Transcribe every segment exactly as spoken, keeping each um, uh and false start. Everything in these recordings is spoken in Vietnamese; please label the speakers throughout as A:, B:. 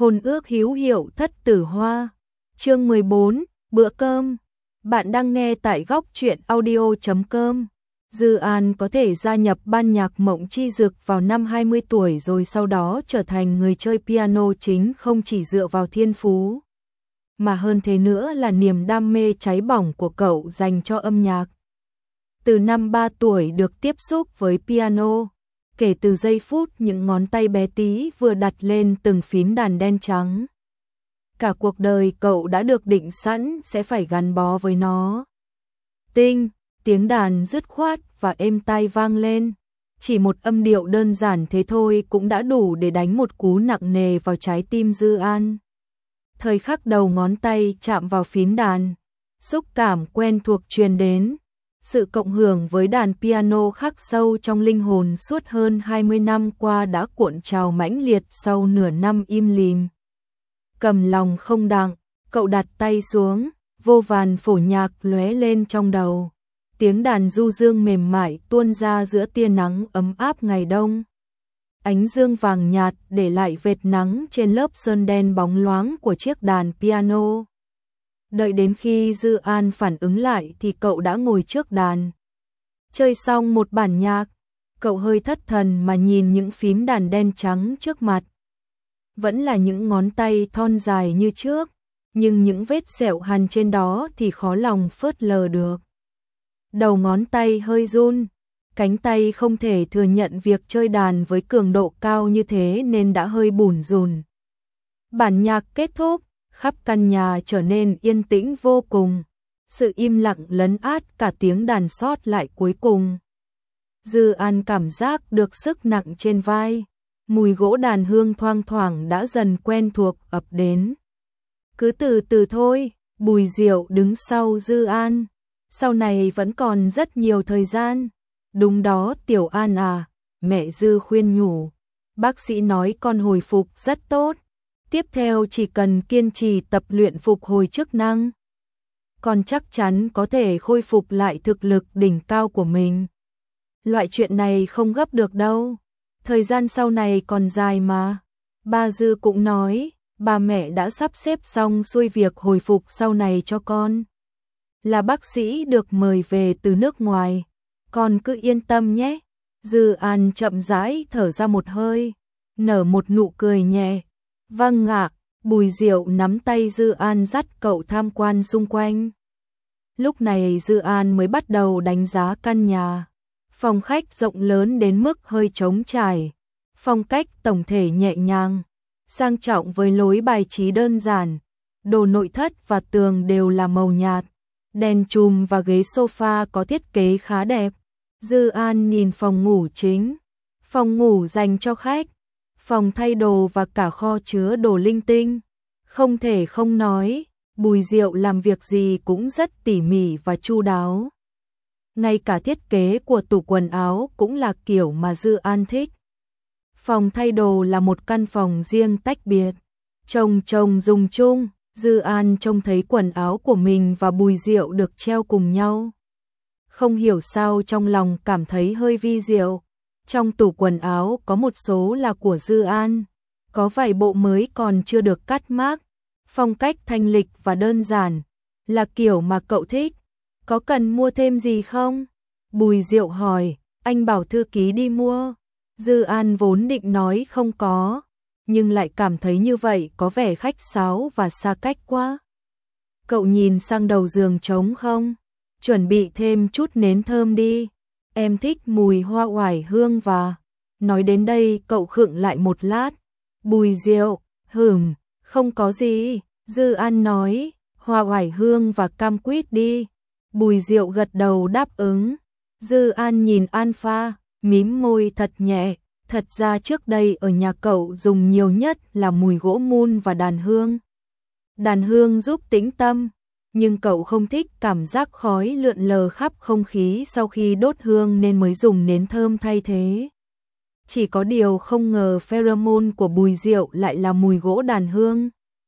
A: Hôn ước hữu hiệu thất tử hoa. Chương mười bốn, bữa cơm. Bạn đang nghe tại góc truyện audio chấm com. Dư An có thể gia nhập ban nhạc Mộng Chi Dực vào năm hai mươi tuổi rồi sau đó trở thành người chơi piano chính không chỉ dựa vào thiên phú, mà hơn thế nữa là niềm đam mê cháy bỏng của cậu dành cho âm nhạc. Từ năm ba tuổi được tiếp xúc với piano, kể từ giây phút những ngón tay bé tí vừa đặt lên từng phím đàn đen trắng, cả cuộc đời cậu đã được định sẵn sẽ phải gắn bó với nó. Tinh, tiếng đàn dứt khoát và êm tai vang lên, chỉ một âm điệu đơn giản thế thôi cũng đã đủ để đánh một cú nặng nề vào trái tim Dư An. Thời khắc đầu ngón tay chạm vào phím đàn, xúc cảm quen thuộc truyền đến. Sự cộng hưởng với đàn piano khắc sâu trong linh hồn suốt hơn hai mươi năm qua đã cuộn trào mãnh liệt sau nửa năm im lìm. Cầm lòng không đặng, cậu đặt tay xuống, vô vàn phổ nhạc lóe lên trong đầu. Tiếng đàn du dương mềm mại tuôn ra giữa tia nắng ấm áp ngày đông. Ánh dương vàng nhạt để lại vệt nắng trên lớp sơn đen bóng loáng của chiếc đàn piano. Đợi đến khi Dư An phản ứng lại thì cậu đã ngồi trước đàn. Chơi xong một bản nhạc, cậu hơi thất thần mà nhìn những phím đàn đen trắng trước mặt. Vẫn là những ngón tay thon dài như trước, nhưng những vết sẹo hằn trên đó thì khó lòng phớt lờ được. Đầu ngón tay hơi run, cánh tay không thể thừa nhận việc chơi đàn với cường độ cao như thế nên đã hơi bủn rủn. Bản nhạc kết thúc, khắp căn nhà trở nên yên tĩnh vô cùng, sự im lặng lấn át cả tiếng đàn sót lại cuối cùng. Dư An cảm giác được sức nặng trên vai, mùi gỗ đàn hương thoang thoảng đã dần quen thuộc ập đến. Cứ từ từ thôi, Bùi Diệu đứng sau Dư An, sau này vẫn còn rất nhiều thời gian. Đúng đó Tiểu An à, mẹ Dư khuyên nhủ, bác sĩ nói con hồi phục rất tốt. Tiếp theo chỉ cần kiên trì tập luyện phục hồi chức năng, con chắc chắn có thể khôi phục lại thực lực đỉnh cao của mình. Loại chuyện này không gấp được đâu, thời gian sau này còn dài mà. Ba Dư cũng nói, ba mẹ đã sắp xếp xong xuôi việc hồi phục sau này cho con. Là bác sĩ được mời về từ nước ngoài, con cứ yên tâm nhé. Dư An chậm rãi thở ra một hơi, nở một nụ cười nhẹ. Vâng ạ, Bùi Diệu nắm tay Dư An dắt cậu tham quan xung quanh. Lúc này Dư An mới bắt đầu đánh giá căn nhà. Phòng khách rộng lớn đến mức hơi trống trải. Phong cách tổng thể nhẹ nhàng, sang trọng với lối bài trí đơn giản. Đồ nội thất và tường đều là màu nhạt. Đèn chùm và ghế sofa có thiết kế khá đẹp. Dư An nhìn phòng ngủ chính, phòng ngủ dành cho khách, phòng thay đồ và cả kho chứa đồ linh tinh. Không thể không nói, Bùi Diệu làm việc gì cũng rất tỉ mỉ và chu đáo. Ngay cả thiết kế của tủ quần áo cũng là kiểu mà Dư An thích. Phòng thay đồ là một căn phòng riêng tách biệt, chồng chồng dùng chung. Dư An trông thấy quần áo của mình và Bùi Diệu được treo cùng nhau, không hiểu sao trong lòng cảm thấy hơi vi diệu. Trong tủ quần áo có một số là của Dư An, có vài bộ mới còn chưa được cắt mác. Phong cách thanh lịch và đơn giản, là kiểu mà cậu thích. Có cần mua thêm gì không? Bùi Diệu hỏi, anh bảo thư ký đi mua. Dư An vốn định nói không có, nhưng lại cảm thấy như vậy có vẻ khách sáo và xa cách quá. Cậu nhìn sang đầu giường trống không? Chuẩn bị thêm chút nến thơm đi. Em thích mùi hoa oải hương và... Nói đến đây cậu khựng lại một lát. Bùi Diệu, hửm, không có gì. Dư An nói, hoa oải hương và cam quýt đi. Bùi Diệu gật đầu đáp ứng. Dư An nhìn Alpha, mím môi thật nhẹ. Thật ra trước đây ở nhà cậu dùng nhiều nhất là mùi gỗ mun và đàn hương. Đàn hương giúp tĩnh tâm, nhưng cậu không thích cảm giác khói lượn lờ khắp không khí sau khi đốt hương nên mới dùng nến thơm thay thế. Chỉ có điều không ngờ pheromone của Bùi Diệu lại là mùi gỗ đàn hương.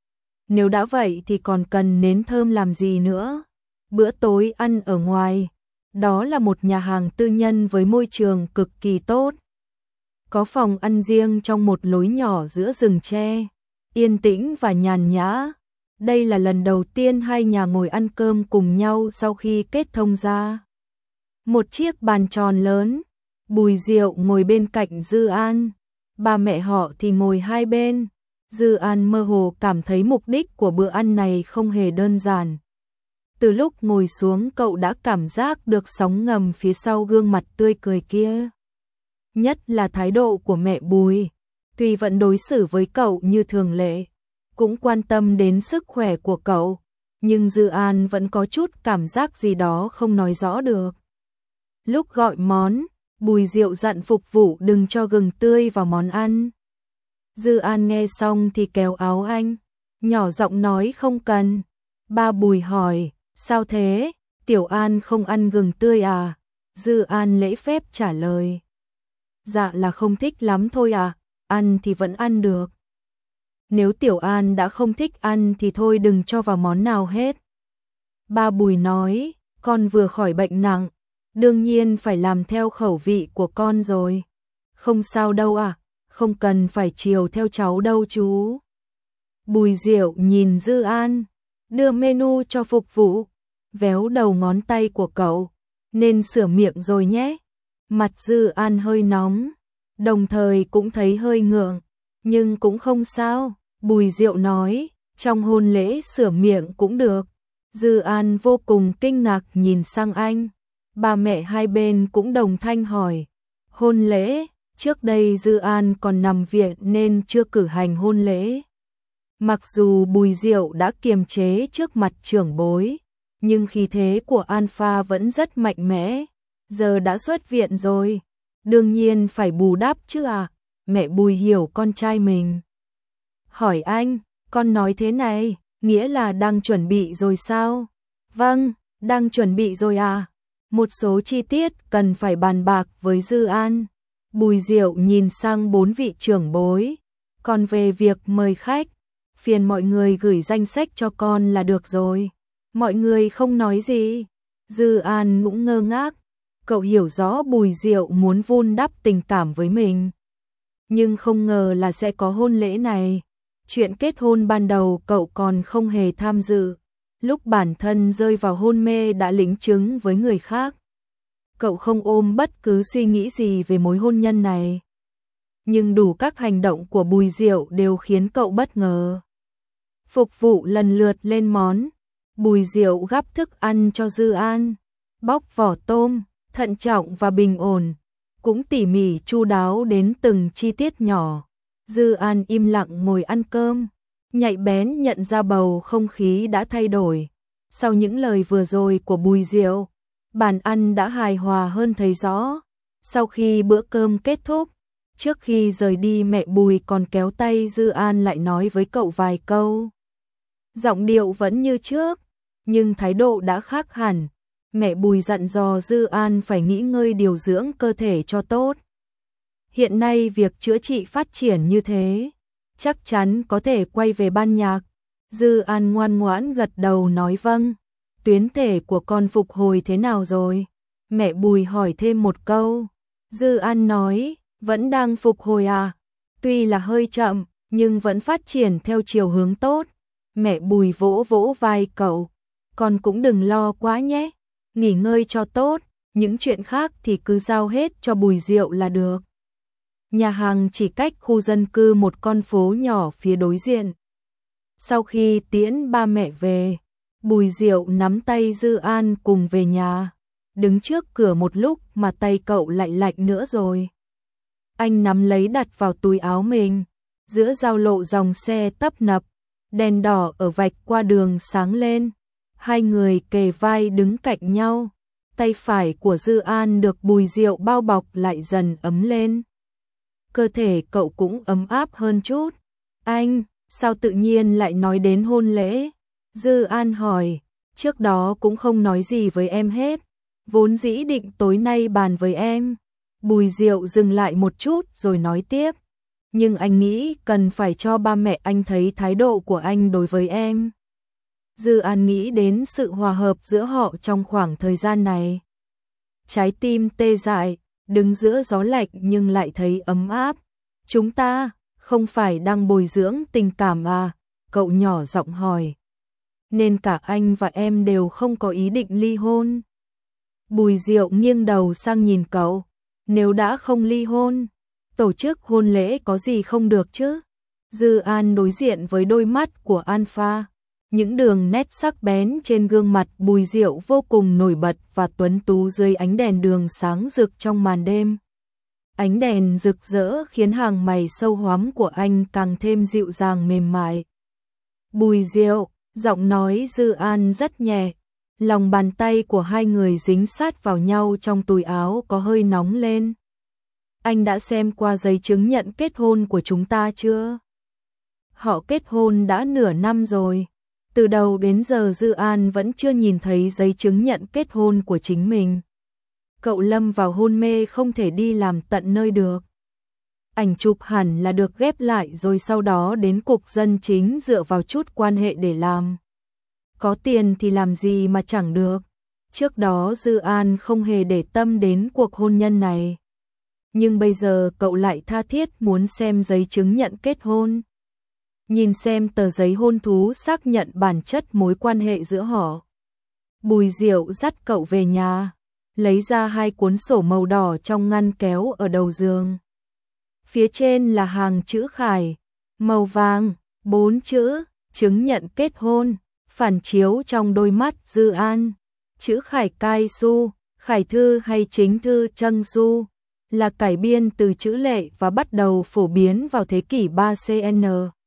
A: Nếu đã vậy thì còn cần nến thơm làm gì nữa? Bữa tối ăn ở ngoài, đó là một nhà hàng tư nhân với môi trường cực kỳ tốt. Có phòng ăn riêng trong một lối nhỏ giữa rừng tre. yên tĩnh và nhàn nhã. Đây là lần đầu tiên hai nhà ngồi ăn cơm cùng nhau sau khi kết thông ra. Một chiếc bàn tròn lớn, Bùi Diệu ngồi bên cạnh Dư An, ba mẹ họ thì ngồi hai bên. Dư An mơ hồ cảm thấy mục đích của bữa ăn này không hề đơn giản. Từ lúc ngồi xuống cậu đã cảm giác được sóng ngầm phía sau gương mặt tươi cười kia. Nhất là thái độ của mẹ Bùi, tuy vẫn đối xử với cậu như thường lệ, cũng quan tâm đến sức khỏe của cậu, nhưng Dư An vẫn có chút cảm giác gì đó không nói rõ được. Lúc gọi món, Bùi Diệu dặn phục vụ đừng cho gừng tươi vào món ăn. Dư An nghe xong thì kéo áo anh, nhỏ giọng nói không cần. Ba Bùi hỏi, sao thế, Tiểu An không ăn gừng tươi à? Dư An lễ phép trả lời, dạ là không thích lắm thôi à, ăn thì vẫn ăn được. Nếu Tiểu An đã không thích ăn thì thôi đừng cho vào món nào hết. Ba Bùi nói, con vừa khỏi bệnh nặng, đương nhiên phải làm theo khẩu vị của con rồi. Không sao đâu à, không cần phải chiều theo cháu đâu chú. Bùi Diệu nhìn Dư An, đưa menu cho phục vụ, véo đầu ngón tay của cậu, nên sửa miệng rồi nhé. Mặt Dư An hơi nóng, đồng thời cũng thấy hơi ngượng, nhưng cũng không sao. Bùi Diệu nói, trong hôn lễ sửa miệng cũng được. Dư An vô cùng kinh ngạc nhìn sang anh. Ba mẹ hai bên cũng đồng thanh hỏi, hôn lễ, trước đây Dư An còn nằm viện nên chưa cử hành hôn lễ. Mặc dù Bùi Diệu đã kiềm chế trước mặt trưởng bối, nhưng khí thế của Alpha vẫn rất mạnh mẽ. Giờ đã xuất viện rồi, đương nhiên phải bù đắp chứ à. Mẹ Bùi hiểu con trai mình. Hỏi anh, con nói thế này, nghĩa là đang chuẩn bị rồi sao? Vâng, đang chuẩn bị rồi à. Một số chi tiết cần phải bàn bạc với Dư An. Bùi Diệu nhìn sang bốn vị trưởng bối. Còn về việc mời khách, phiền mọi người gửi danh sách cho con là được rồi. Mọi người không nói gì. Dư An cũng ngơ ngác. Cậu hiểu rõ Bùi Diệu muốn vun đắp tình cảm với mình, nhưng không ngờ là sẽ có hôn lễ này. Chuyện kết hôn ban đầu cậu còn không hề tham dự. Lúc bản thân rơi vào hôn mê đã lĩnh chứng với người khác. Cậu không ôm bất cứ suy nghĩ gì về mối hôn nhân này. Nhưng đủ các hành động của Bùi Diệu đều khiến cậu bất ngờ. Phục vụ lần lượt lên món. Bùi Diệu gắp thức ăn cho Dư An, bóc vỏ tôm, thận trọng và bình ổn, cũng tỉ mỉ chu đáo đến từng chi tiết nhỏ. Dư An im lặng ngồi ăn cơm, nhạy bén nhận ra bầu không khí đã thay đổi. Sau những lời vừa rồi của Bùi Diệu, bàn ăn đã hài hòa hơn thấy rõ. Sau khi bữa cơm kết thúc, trước khi rời đi mẹ Bùi còn kéo tay Dư An lại nói với cậu vài câu. Giọng điệu vẫn như trước, nhưng thái độ đã khác hẳn. Mẹ Bùi dặn dò Dư An phải nghỉ ngơi điều dưỡng cơ thể cho tốt. Hiện nay việc chữa trị phát triển như thế, chắc chắn có thể quay về ban nhạc. Dư An ngoan ngoãn gật đầu nói vâng. Tuyến thể của con phục hồi thế nào rồi? Mẹ Bùi hỏi thêm một câu. Dư An nói, vẫn đang phục hồi à? Tuy là hơi chậm, nhưng vẫn phát triển theo chiều hướng tốt. Mẹ Bùi vỗ vỗ vai cậu. Con cũng đừng lo quá nhé. Nghỉ ngơi cho tốt, những chuyện khác thì cứ giao hết cho Bùi Diệu là được. Nhà hàng chỉ cách khu dân cư một con phố nhỏ phía đối diện. Sau khi tiễn ba mẹ về, Bùi Diệu nắm tay Dư An cùng về nhà. Đứng trước cửa một lúc mà tay cậu lại lạnh nữa rồi. Anh nắm lấy đặt vào túi áo mình. Giữa giao lộ dòng xe tấp nập, đèn đỏ ở vạch qua đường sáng lên. Hai người kề vai đứng cạnh nhau. Tay phải của Dư An được Bùi Diệu bao bọc lại dần ấm lên. Cơ thể cậu cũng ấm áp hơn chút. Anh, sao tự nhiên lại nói đến hôn lễ? Dư An hỏi, trước đó cũng không nói gì với em hết. Vốn dĩ định tối nay bàn với em. Bùi Diệu dừng lại một chút rồi nói tiếp. Nhưng anh nghĩ cần phải cho ba mẹ anh thấy thái độ của anh đối với em. Dư An nghĩ đến sự hòa hợp giữa họ trong khoảng thời gian này. Trái tim tê dại, đứng giữa gió lạnh nhưng lại thấy ấm áp. Chúng ta không phải đang bồi dưỡng tình cảm à? Cậu nhỏ giọng hỏi. Nên cả anh và em đều không có ý định ly hôn. Bùi Diệu nghiêng đầu sang nhìn cậu. Nếu đã không ly hôn, tổ chức hôn lễ có gì không được chứ? Dư An đối diện với đôi mắt của Alpha. Những đường nét sắc bén trên gương mặt Bùi Diệu vô cùng nổi bật và tuấn tú dưới ánh đèn đường sáng rực trong màn đêm. Ánh đèn rực rỡ khiến hàng mày sâu hoắm của anh càng thêm dịu dàng mềm mại. Bùi Diệu, giọng nói Dư An rất nhẹ. Lòng bàn tay của hai người dính sát vào nhau trong túi áo có hơi nóng lên. Anh đã xem qua giấy chứng nhận kết hôn của chúng ta chưa? Họ kết hôn đã nửa năm rồi. Từ đầu đến giờ Dư An vẫn chưa nhìn thấy giấy chứng nhận kết hôn của chính mình. Cậu lâm vào hôn mê không thể đi làm tận nơi được. Ảnh chụp hẳn là được ghép lại rồi sau đó đến cục dân chính dựa vào chút quan hệ để làm. Có tiền thì làm gì mà chẳng được. Trước đó Dư An không hề để tâm đến cuộc hôn nhân này. Nhưng bây giờ cậu lại tha thiết muốn xem giấy chứng nhận kết hôn. Nhìn xem tờ giấy hôn thú xác nhận bản chất mối quan hệ giữa họ. Bùi Diệu dắt cậu về nhà, lấy ra hai cuốn sổ màu đỏ trong ngăn kéo ở đầu giường. Phía trên là hàng chữ khải, màu vàng, bốn chữ, chứng nhận kết hôn, phản chiếu trong đôi mắt Dư An. Chữ khải cai su, khải thư hay chính thư Trân su, là cải biên từ chữ lệ và bắt đầu phổ biến vào thế kỷ ba xê en.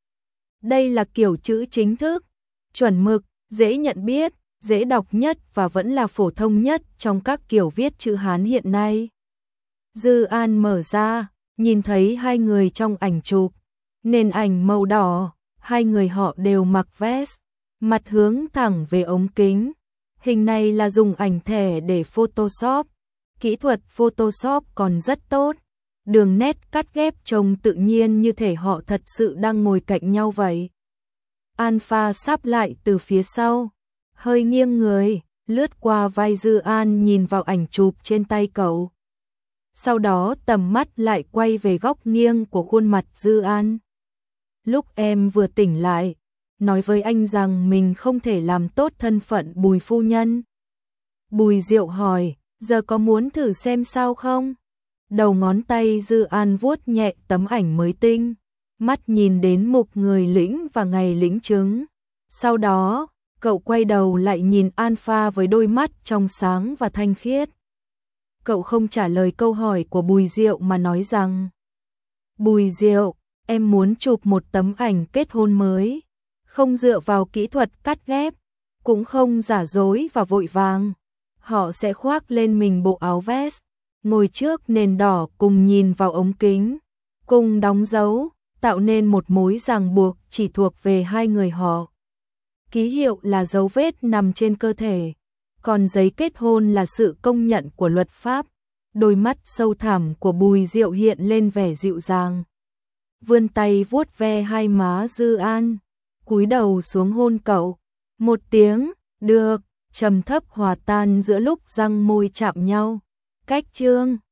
A: Đây là kiểu chữ chính thức, chuẩn mực, dễ nhận biết, dễ đọc nhất và vẫn là phổ thông nhất trong các kiểu viết chữ Hán hiện nay. Dư An mở ra, nhìn thấy hai người trong ảnh chụp, nền ảnh màu đỏ, hai người họ đều mặc vest, mặt hướng thẳng về ống kính. Hình này là dùng ảnh thẻ để Photoshop. Kỹ thuật Photoshop còn rất tốt. Đường nét cắt ghép trông tự nhiên như thể họ thật sự đang ngồi cạnh nhau vậy. Alpha sáp lại từ phía sau, hơi nghiêng người, lướt qua vai Dư An nhìn vào ảnh chụp trên tay cậu. Sau đó tầm mắt lại quay về góc nghiêng của khuôn mặt Dư An. Lúc em vừa tỉnh lại, nói với anh rằng mình không thể làm tốt thân phận Bùi phu nhân. Bùi Diệu hỏi, giờ có muốn thử xem sao không? Đầu ngón tay Dư An vuốt nhẹ tấm ảnh mới tinh, mắt nhìn đến mục người lĩnh và ngày lĩnh chứng. Sau đó, cậu quay đầu lại nhìn Alpha với đôi mắt trong sáng và thanh khiết. Cậu không trả lời câu hỏi của Bùi Diệu mà nói rằng: Bùi Diệu, em muốn chụp một tấm ảnh kết hôn mới, không dựa vào kỹ thuật cắt ghép, cũng không giả dối và vội vàng. Họ sẽ khoác lên mình bộ áo vest, ngồi trước nền đỏ cùng nhìn vào ống kính, cùng đóng dấu, tạo nên một mối ràng buộc chỉ thuộc về hai người họ. Ký hiệu là dấu vết nằm trên cơ thể, còn giấy kết hôn là sự công nhận của luật pháp. Đôi mắt sâu thẳm của Bùi Diệu hiện lên vẻ dịu dàng, vươn tay vuốt ve hai má Dư An, cúi đầu xuống hôn cậu. Một tiếng được trầm thấp hòa tan giữa lúc răng môi chạm nhau. Cách chương